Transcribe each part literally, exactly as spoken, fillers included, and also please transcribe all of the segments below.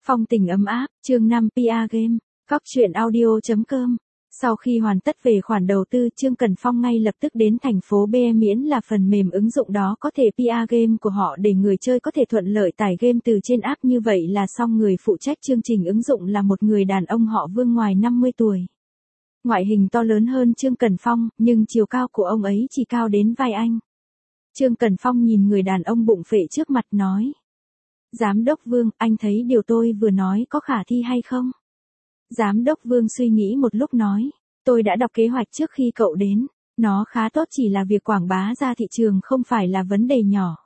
Phong tình ấm áp, chương năm pê a Game, Cóc truyện audio chấm com. Sau khi hoàn tất về khoản đầu tư, Trương Cần Phong ngay lập tức đến thành phố B miễn là phần mềm ứng dụng đó có thể pê a Game của họ để người chơi có thể thuận lợi tải game từ trên app, như vậy là xong. Người phụ trách chương trình ứng dụng là một người đàn ông họ Vương ngoài năm mươi tuổi. Ngoại hình to lớn hơn Trương Cần Phong, nhưng chiều cao của ông ấy chỉ cao đến vai anh. Trương Cần Phong nhìn người đàn ông bụng phệ trước mặt nói. Giám đốc Vương, anh thấy điều tôi vừa nói có khả thi hay không? Giám đốc Vương suy nghĩ một lúc nói, tôi đã đọc kế hoạch trước khi cậu đến, nó khá tốt, chỉ là việc quảng bá ra thị trường không phải là vấn đề nhỏ.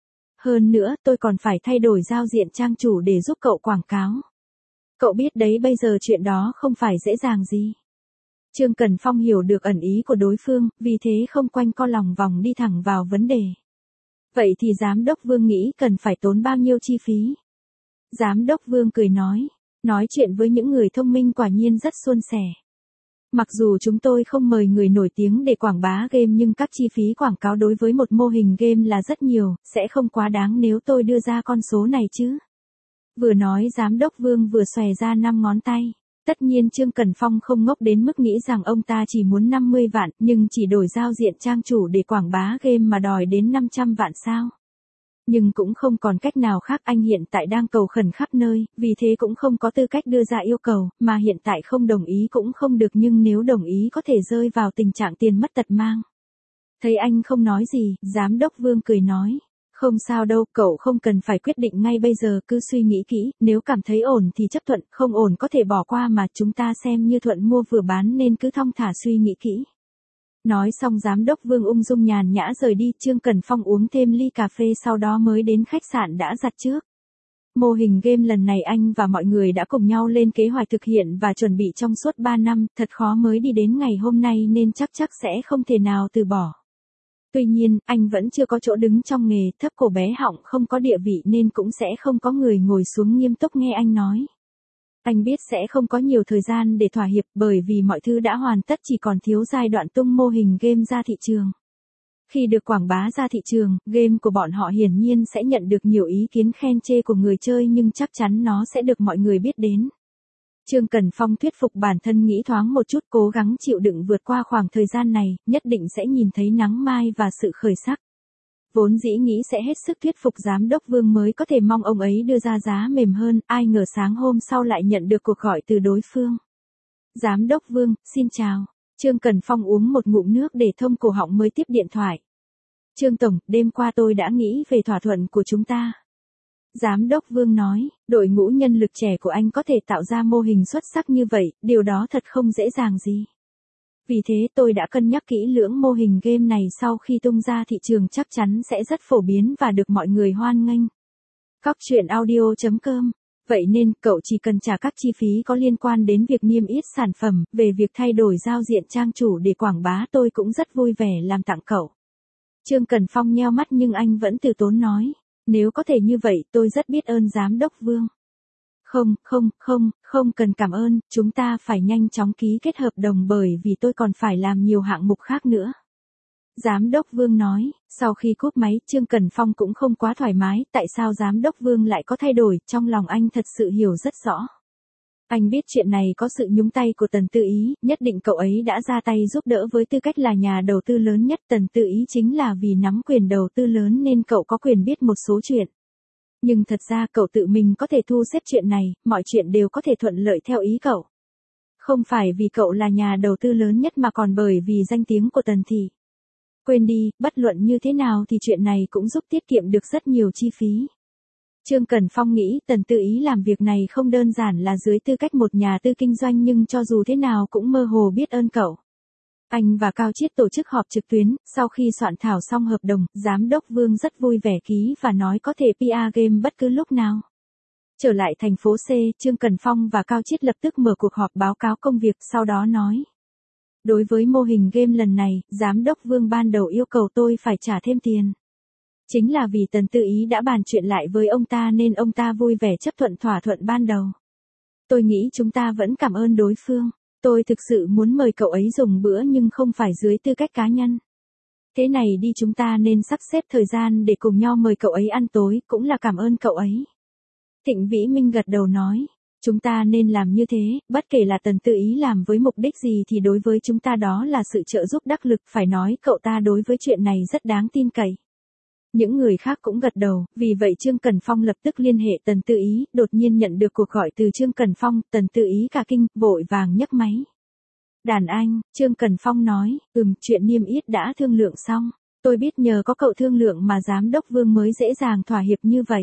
Hơn nữa tôi còn phải thay đổi giao diện trang chủ để giúp cậu quảng cáo. Cậu biết đấy, bây giờ chuyện đó không phải dễ dàng gì. Trương Cần Phong hiểu được ẩn ý của đối phương, vì thế không quanh co lòng vòng đi thẳng vào vấn đề. Vậy thì giám đốc Vương nghĩ cần phải tốn bao nhiêu chi phí? Giám đốc Vương cười nói, nói chuyện với những người thông minh quả nhiên rất suôn sẻ. Mặc dù chúng tôi không mời người nổi tiếng để quảng bá game, nhưng các chi phí quảng cáo đối với một mô hình game là rất nhiều, sẽ không quá đáng nếu tôi đưa ra con số này chứ. Vừa nói giám đốc Vương vừa xòe ra năm ngón tay. Tất nhiên Trương Cần Phong không ngốc đến mức nghĩ rằng ông ta chỉ muốn năm mươi vạn, nhưng chỉ đổi giao diện trang chủ để quảng bá game mà đòi đến năm trăm vạn sao? Nhưng cũng không còn cách nào khác, anh hiện tại đang cầu khẩn khắp nơi, vì thế cũng không có tư cách đưa ra yêu cầu, mà hiện tại không đồng ý cũng không được, nhưng nếu đồng ý có thể rơi vào tình trạng tiền mất tật mang. Thấy anh không nói gì, giám đốc Vương cười nói. Không sao đâu, cậu không cần phải quyết định ngay bây giờ, cứ suy nghĩ kỹ, nếu cảm thấy ổn thì chấp thuận, không ổn có thể bỏ qua mà, chúng ta xem như thuận mua vừa bán nên cứ thong thả suy nghĩ kỹ. Nói xong giám đốc Vương ung dung nhàn nhã rời đi. Trương Cần Phong uống thêm ly cà phê sau đó mới đến khách sạn đã đặt trước. Mô hình game lần này anh và mọi người đã cùng nhau lên kế hoạch thực hiện và chuẩn bị trong suốt ba năm, thật khó mới đi đến ngày hôm nay nên chắc chắc sẽ không thể nào từ bỏ. Tuy nhiên, anh vẫn chưa có chỗ đứng trong nghề, thấp cổ bé họng, không có địa vị nên cũng sẽ không có người ngồi xuống nghiêm túc nghe anh nói. Anh biết sẽ không có nhiều thời gian để thỏa hiệp, bởi vì mọi thứ đã hoàn tất, chỉ còn thiếu giai đoạn tung mô hình game ra thị trường. Khi được quảng bá ra thị trường, game của bọn họ hiển nhiên sẽ nhận được nhiều ý kiến khen chê của người chơi, nhưng chắc chắn nó sẽ được mọi người biết đến. Trương Cần Phong thuyết phục bản thân nghĩ thoáng một chút, cố gắng chịu đựng vượt qua khoảng thời gian này, nhất định sẽ nhìn thấy nắng mai và sự khởi sắc. Vốn dĩ nghĩ sẽ hết sức thuyết phục giám đốc Vương mới có thể mong ông ấy đưa ra giá mềm hơn, ai ngờ sáng hôm sau lại nhận được cuộc gọi từ đối phương. Giám đốc Vương, xin chào. Trương Cần Phong uống một ngụm nước để thông cổ họng mới tiếp điện thoại. Trương Tổng, đêm qua tôi đã nghĩ về thỏa thuận của chúng ta. Giám đốc Vương nói, đội ngũ nhân lực trẻ của anh có thể tạo ra mô hình xuất sắc như vậy, điều đó thật không dễ dàng gì. Vì thế tôi đã cân nhắc kỹ lưỡng, mô hình game này sau khi tung ra thị trường chắc chắn sẽ rất phổ biến và được mọi người hoan nghênh. Cóc truyện audio chấm com. Vậy nên, cậu chỉ cần trả các chi phí có liên quan đến việc niêm yết sản phẩm, về việc thay đổi giao diện trang chủ để quảng bá tôi cũng rất vui vẻ làm tặng cậu. Trương Cần Phong nheo mắt nhưng anh vẫn từ tốn nói. Nếu có thể như vậy, tôi rất biết ơn giám đốc Vương. Không, không, không, không cần cảm ơn, chúng ta phải nhanh chóng ký kết hợp đồng bởi vì tôi còn phải làm nhiều hạng mục khác nữa. Giám đốc Vương nói, sau khi cúp máy, Trương Cần Phong cũng không quá thoải mái, tại sao giám đốc Vương lại có thay đổi, trong lòng anh thật sự hiểu rất rõ. Anh biết chuyện này có sự nhúng tay của Tần Tư Ý, nhất định cậu ấy đã ra tay giúp đỡ với tư cách là nhà đầu tư lớn nhất. Tần Tư Ý chính là vì nắm quyền đầu tư lớn nên cậu có quyền biết một số chuyện. Nhưng thật ra cậu tự mình có thể thu xếp chuyện này, mọi chuyện đều có thể thuận lợi theo ý cậu. Không phải vì cậu là nhà đầu tư lớn nhất mà còn bởi vì danh tiếng của Tần Thị. Quên đi, bất luận như thế nào thì chuyện này cũng giúp tiết kiệm được rất nhiều chi phí. Trương Cần Phong nghĩ Tần Tư Ý làm việc này không đơn giản là dưới tư cách một nhà tư kinh doanh, nhưng cho dù thế nào cũng mơ hồ biết ơn cậu. Anh và Cao Chiết tổ chức họp trực tuyến, sau khi soạn thảo xong hợp đồng, giám đốc Vương rất vui vẻ ký và nói có thể pê a Game bất cứ lúc nào. Trở lại thành phố C, Trương Cần Phong và Cao Chiết lập tức mở cuộc họp báo cáo công việc, sau đó nói. Đối với mô hình game lần này, giám đốc Vương ban đầu yêu cầu tôi phải trả thêm tiền. Chính là vì Tần Tư Ý đã bàn chuyện lại với ông ta nên ông ta vui vẻ chấp thuận thỏa thuận ban đầu. Tôi nghĩ chúng ta vẫn cảm ơn đối phương. Tôi thực sự muốn mời cậu ấy dùng bữa nhưng không phải dưới tư cách cá nhân. Thế này đi, chúng ta nên sắp xếp thời gian để cùng nhau mời cậu ấy ăn tối, cũng là cảm ơn cậu ấy. Thịnh Vĩ Minh gật đầu nói, chúng ta nên làm như thế, bất kể là Tần Tư Ý làm với mục đích gì thì đối với chúng ta đó là sự trợ giúp đắc lực, phải nói cậu ta đối với chuyện này rất đáng tin cậy. Những người khác cũng gật đầu, vì vậy Trương Cẩn Phong lập tức liên hệ Tần Tư Ý, đột nhiên nhận được cuộc gọi từ Trương Cẩn Phong, Tần Tư Ý cả kinh, vội vàng nhấc máy. Đàn anh, Trương Cẩn Phong nói, ừm, chuyện niêm yết đã thương lượng xong, tôi biết nhờ có cậu thương lượng mà giám đốc Vương mới dễ dàng thỏa hiệp như vậy.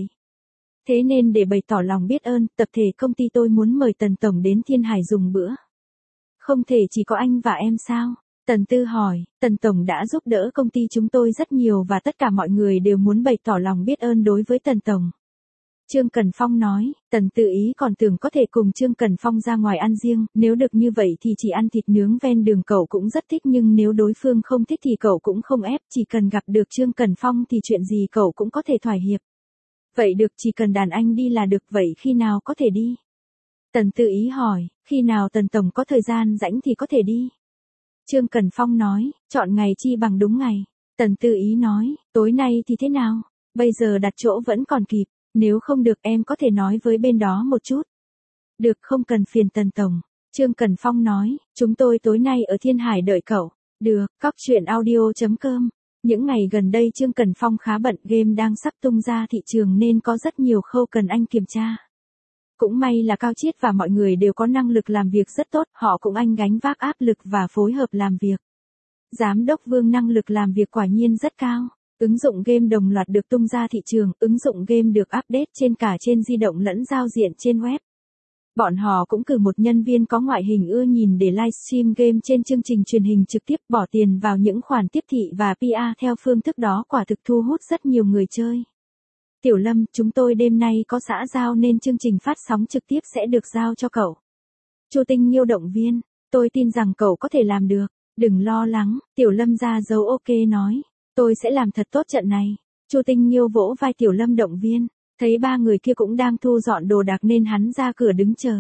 Thế nên để bày tỏ lòng biết ơn, tập thể công ty tôi muốn mời Tần Tổng đến Thiên Hải dùng bữa. Không thể chỉ có anh và em sao? Tần Tư hỏi, Tần Tổng đã giúp đỡ công ty chúng tôi rất nhiều và tất cả mọi người đều muốn bày tỏ lòng biết ơn đối với Tần Tổng. Trương Cẩn Phong nói, Tần Tư Ý còn tưởng có thể cùng Trương Cẩn Phong ra ngoài ăn riêng, nếu được như vậy thì chỉ ăn thịt nướng ven đường cậu cũng rất thích, nhưng nếu đối phương không thích thì cậu cũng không ép, chỉ cần gặp được Trương Cẩn Phong thì chuyện gì cậu cũng có thể thỏa hiệp. Vậy được, chỉ cần đàn anh đi là được, vậy khi nào có thể đi? Tần Tư Ý hỏi, khi nào Tần Tổng có thời gian rảnh thì có thể đi. Trương Cẩn Phong nói, chọn ngày chi bằng đúng ngày. Tần Tư Ý nói, tối nay thì thế nào? Bây giờ đặt chỗ vẫn còn kịp, nếu không được em có thể nói với bên đó một chút. Được, không cần phiền Tần Tổng. Trương Cẩn Phong nói, chúng tôi tối nay ở Thiên Hải đợi cậu. Được, cóc truyện audio chấm com. Những ngày gần đây Trương Cẩn Phong khá bận, game đang sắp tung ra thị trường nên có rất nhiều khâu cần anh kiểm tra. Cũng may là Cao Chiết và mọi người đều có năng lực làm việc rất tốt, họ cũng anh gánh vác áp lực và phối hợp làm việc. Giám đốc Vương năng lực làm việc quả nhiên rất cao. Ứng dụng game đồng loạt được tung ra thị trường, ứng dụng game được update trên cả trên di động lẫn giao diện trên web. Bọn họ cũng cử một nhân viên có ngoại hình ưa nhìn để livestream game trên chương trình truyền hình trực tiếp, bỏ tiền vào những khoản tiếp thị và pê e theo phương thức đó quả thực thu hút rất nhiều người chơi. Tiểu Lâm, chúng tôi đêm nay có xã giao nên chương trình phát sóng trực tiếp sẽ được giao cho cậu. Chu Tinh Nhiêu động viên, tôi tin rằng cậu có thể làm được, đừng lo lắng, Tiểu Lâm ra dấu ok nói, tôi sẽ làm thật tốt trận này. Chu Tinh Nhiêu vỗ vai Tiểu Lâm động viên, thấy ba người kia cũng đang thu dọn đồ đạc nên hắn ra cửa đứng chờ.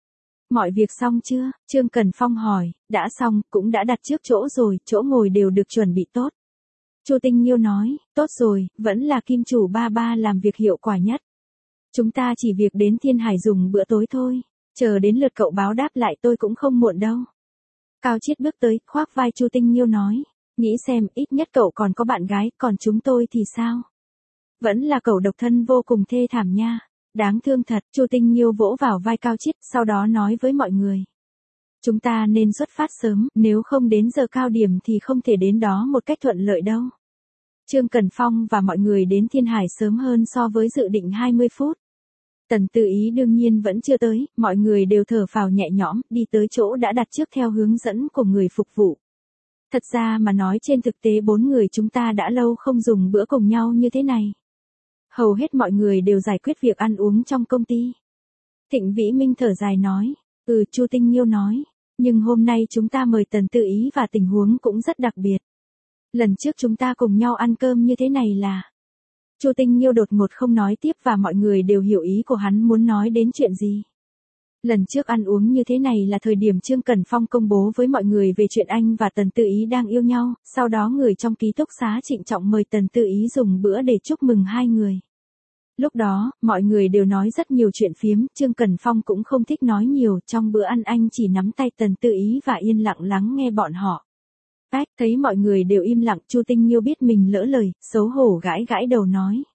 Mọi việc xong chưa? Trương Cẩn Phong hỏi, đã xong, cũng đã đặt trước chỗ rồi, chỗ ngồi đều được chuẩn bị tốt. Chu Tinh Nhiêu nói, tốt rồi, vẫn là Kim chủ ba ba làm việc hiệu quả nhất. Chúng ta chỉ việc đến Thiên Hải dùng bữa tối thôi, chờ đến lượt cậu báo đáp lại tôi cũng không muộn đâu. Cao Chiết bước tới, khoác vai Chu Tinh Nhiêu nói, nghĩ xem, ít nhất cậu còn có bạn gái, còn chúng tôi thì sao? Vẫn là cậu độc thân vô cùng thê thảm nha. Đáng thương thật, Chu Tinh Nhiêu vỗ vào vai Cao Chiết, sau đó nói với mọi người. Chúng ta nên xuất phát sớm, nếu không đến giờ cao điểm thì không thể đến đó một cách thuận lợi đâu. Trương Cẩn Phong và mọi người đến Thiên Hải sớm hơn so với dự định hai mươi phút. Tần Tư Ý đương nhiên vẫn chưa tới, mọi người đều thở phào nhẹ nhõm, đi tới chỗ đã đặt trước theo hướng dẫn của người phục vụ. Thật ra mà nói trên thực tế bốn người chúng ta đã lâu không dùng bữa cùng nhau như thế này. Hầu hết mọi người đều giải quyết việc ăn uống trong công ty. Thịnh Vĩ Minh thở dài nói, ừ, Chu Tinh Nhiêu nói, nhưng hôm nay chúng ta mời Tần Tư Ý và tình huống cũng rất đặc biệt. Lần trước chúng ta cùng nhau ăn cơm như thế này là... Chu Tinh Nhiêu đột ngột không nói tiếp và mọi người đều hiểu ý của hắn muốn nói đến chuyện gì. Lần trước ăn uống như thế này là thời điểm Trương Cẩn Phong công bố với mọi người về chuyện anh và Tần Tư Ý đang yêu nhau, sau đó người trong ký túc xá trịnh trọng mời Tần Tư Ý dùng bữa để chúc mừng hai người. Lúc đó, mọi người đều nói rất nhiều chuyện phiếm, Trương Cẩn Phong cũng không thích nói nhiều, trong bữa ăn anh chỉ nắm tay Tần Tư Ý và yên lặng lắng nghe bọn họ. Ách, thấy mọi người đều im lặng, Chu Tinh Nhiêu biết mình lỡ lời, xấu hổ gãi gãi đầu nói.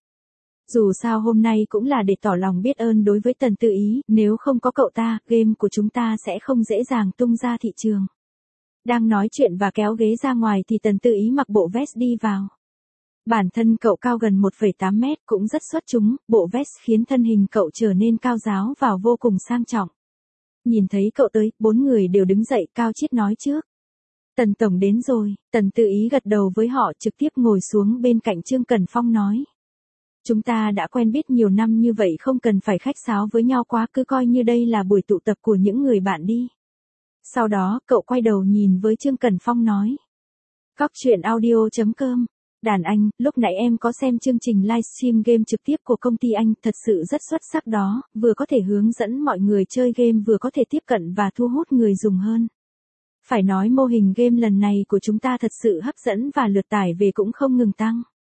Dù sao hôm nay cũng là để tỏ lòng biết ơn đối với Tần Tư Ý, nếu không có cậu ta, game của chúng ta sẽ không dễ dàng tung ra thị trường. Đang nói chuyện và kéo ghế ra ngoài thì Tần Tư Ý mặc bộ vest đi vào. Bản thân cậu cao gần một phẩy tám mét cũng rất xuất chúng, bộ vest khiến thân hình cậu trở nên cao ráo và vô cùng sang trọng. Nhìn thấy cậu tới, bốn người đều đứng dậy, Cao Chiết nói trước. Tần Tổng đến rồi, Tần Tư Ý gật đầu với họ trực tiếp ngồi xuống bên cạnh Trương Cẩn Phong nói. Chúng ta đã quen biết nhiều năm như vậy không cần phải khách sáo với nhau quá, cứ coi như đây là buổi tụ tập của những người bạn đi. Sau đó, cậu quay đầu nhìn với Trương Cẩn Phong nói. Cóc truyện audio chấm com. Đàn anh, lúc nãy em có xem chương trình livestream game trực tiếp của công ty anh, thật sự rất xuất sắc đó, vừa có thể hướng dẫn mọi người chơi game vừa có thể tiếp cận và thu hút người dùng hơn. Phải nói mô hình game lần này của chúng ta thật sự hấp dẫn và lượt tải về cũng không ngừng tăng.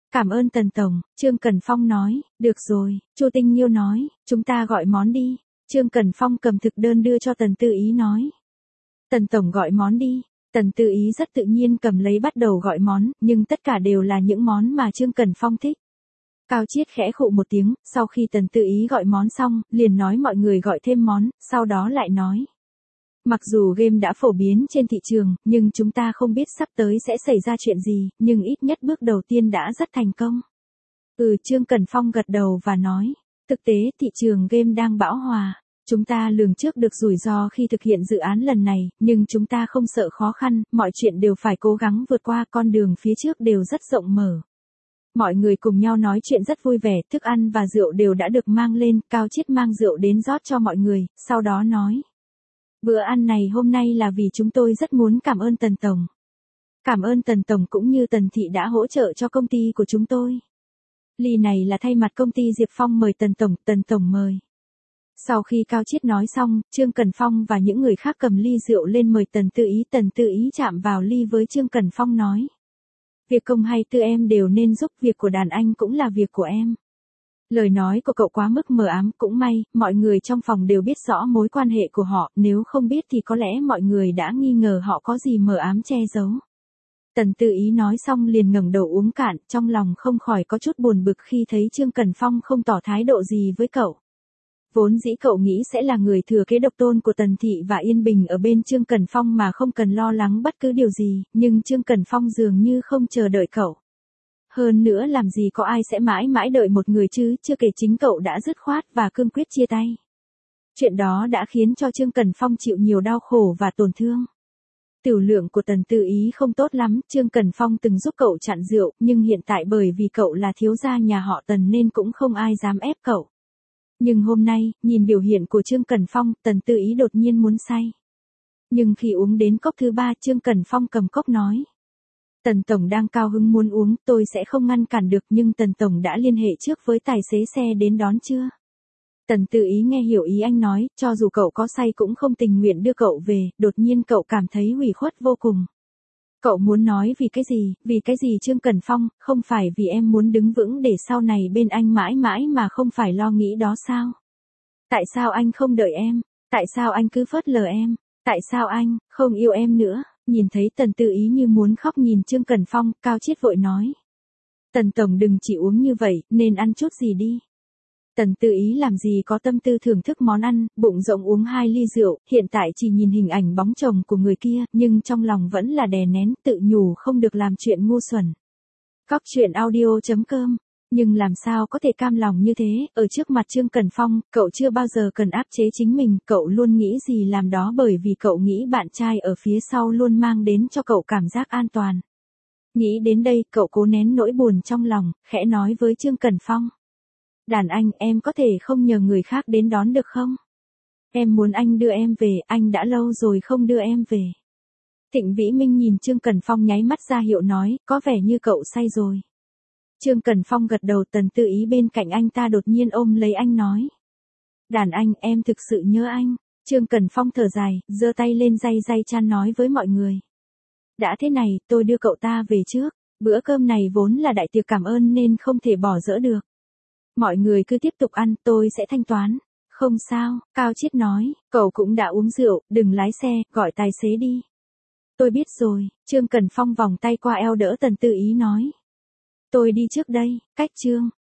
Cảm ơn Tần Tổng, Trương Cần Phong nói, được rồi, Chu Tinh Nhiêu nói, chúng ta gọi món đi. Trương Cần Phong cầm thực đơn đưa cho Tần Tư Ý nói. Tần Tổng gọi món đi. Tần Tư Ý rất tự nhiên cầm lấy bắt đầu gọi món, nhưng tất cả đều là những món mà Trương Cần Phong thích. Cao Chiết khẽ khụ một tiếng, sau khi Tần Tư Ý gọi món xong, liền nói mọi người gọi thêm món, sau đó lại nói. Mặc dù game đã phổ biến trên thị trường, nhưng chúng ta không biết sắp tới sẽ xảy ra chuyện gì, nhưng ít nhất bước đầu tiên đã rất thành công. Ừ, Trương Cần Phong gật đầu và nói, thực tế thị trường game đang bão hòa. Chúng ta lường trước được rủi ro khi thực hiện dự án lần này, nhưng chúng ta không sợ khó khăn, mọi chuyện đều phải cố gắng vượt qua, con đường phía trước đều rất rộng mở. Mọi người cùng nhau nói chuyện rất vui vẻ, thức ăn và rượu đều đã được mang lên, Cao Chiết mang rượu đến rót cho mọi người, sau đó nói. Bữa ăn này hôm nay là vì chúng tôi rất muốn cảm ơn Tần Tổng. Cảm ơn Tần Tổng cũng như Tần Thị đã hỗ trợ cho công ty của chúng tôi. Ly này là thay mặt công ty Diệp Phong mời Tần Tổng, Tần Tổng mời. Sau khi Cao Chiết nói xong, Trương Cần Phong và những người khác cầm ly rượu lên mời Tần Tư Ý. Tần Tư Ý chạm vào ly với Trương Cần Phong nói. Việc công hay tư em đều nên giúp, việc của đàn anh cũng là việc của em. Lời nói của cậu quá mức mờ ám, cũng may, mọi người trong phòng đều biết rõ mối quan hệ của họ, nếu không biết thì có lẽ mọi người đã nghi ngờ họ có gì mờ ám che giấu. Tần Tư Ý nói xong liền ngẩng đầu uống cạn, trong lòng không khỏi có chút buồn bực khi thấy Trương Cần Phong không tỏ thái độ gì với cậu. Vốn dĩ cậu nghĩ sẽ là người thừa kế độc tôn của Tần Thị và yên bình ở bên Trương Cần Phong mà không cần lo lắng bất cứ điều gì, nhưng Trương Cần Phong dường như không chờ đợi cậu. Hơn nữa làm gì có ai sẽ mãi mãi đợi một người chứ, chưa kể chính cậu đã dứt khoát và cương quyết chia tay. Chuyện đó đã khiến cho Trương Cần Phong chịu nhiều đau khổ và tổn thương. Tiểu lượng của Tần Tư Ý không tốt lắm, Trương Cần Phong từng giúp cậu chặn rượu, nhưng hiện tại bởi vì cậu là thiếu gia nhà họ Tần nên cũng không ai dám ép cậu. Nhưng hôm nay, nhìn biểu hiện của Trương Cần Phong, Tần Tư Ý đột nhiên muốn say. Nhưng khi uống đến cốc thứ ba, Trương Cần Phong cầm cốc nói. Tần Tổng đang cao hứng muốn uống, tôi sẽ không ngăn cản được, nhưng Tần Tổng đã liên hệ trước với tài xế xe đến đón chưa? Tần Tư Ý nghe hiểu ý anh nói, cho dù cậu có say cũng không tình nguyện đưa cậu về, đột nhiên cậu cảm thấy ủy khuất vô cùng. Cậu muốn nói vì cái gì, vì cái gì Trương Cần Phong, không phải vì em muốn đứng vững để sau này bên anh mãi mãi mà không phải lo nghĩ đó sao? Tại sao anh không đợi em? Tại sao anh cứ phớt lờ em? Tại sao anh không yêu em nữa? Nhìn thấy Tần Tư Ý như muốn khóc nhìn Trương Cần Phong, Cao Chiết vội nói. Tần Tổng đừng chỉ uống như vậy, nên ăn chút gì đi. Tần Tư Ý làm gì có tâm tư thưởng thức món ăn, bụng rộng uống hai ly rượu, hiện tại chỉ nhìn hình ảnh bóng chồng của người kia, nhưng trong lòng vẫn là đè nén, tự nhủ không được làm chuyện ngu xuẩn. Cóc truyện audio chấm com. Nhưng làm sao có thể cam lòng như thế, ở trước mặt Trương Cần Phong, cậu chưa bao giờ cần áp chế chính mình, cậu luôn nghĩ gì làm đó bởi vì cậu nghĩ bạn trai ở phía sau luôn mang đến cho cậu cảm giác an toàn. Nghĩ đến đây, cậu cố nén nỗi buồn trong lòng, khẽ nói với Trương Cần Phong. Đàn anh, em có thể không nhờ người khác đến đón được không? Em muốn anh đưa em về, anh đã lâu rồi không đưa em về. Thịnh Vĩ Minh nhìn Trương Cần Phong nháy mắt ra hiệu nói, có vẻ như cậu say rồi. Trương Cần Phong gật đầu. Tần Tư Ý bên cạnh anh ta đột nhiên ôm lấy anh nói. Đàn anh, em thực sự nhớ anh. Trương Cần Phong thở dài, giơ tay lên day day chăn nói với mọi người. Đã thế này, tôi đưa cậu ta về trước. Bữa cơm này vốn là đại tiệc cảm ơn nên không thể bỏ dỡ được. Mọi người cứ tiếp tục ăn, tôi sẽ thanh toán. Không sao, Cao Chiết nói, cậu cũng đã uống rượu, đừng lái xe, gọi tài xế đi. Tôi biết rồi, Trương Cần Phong vòng tay qua eo đỡ Tần Tư Ý nói. Tôi đi trước đây, cách Trương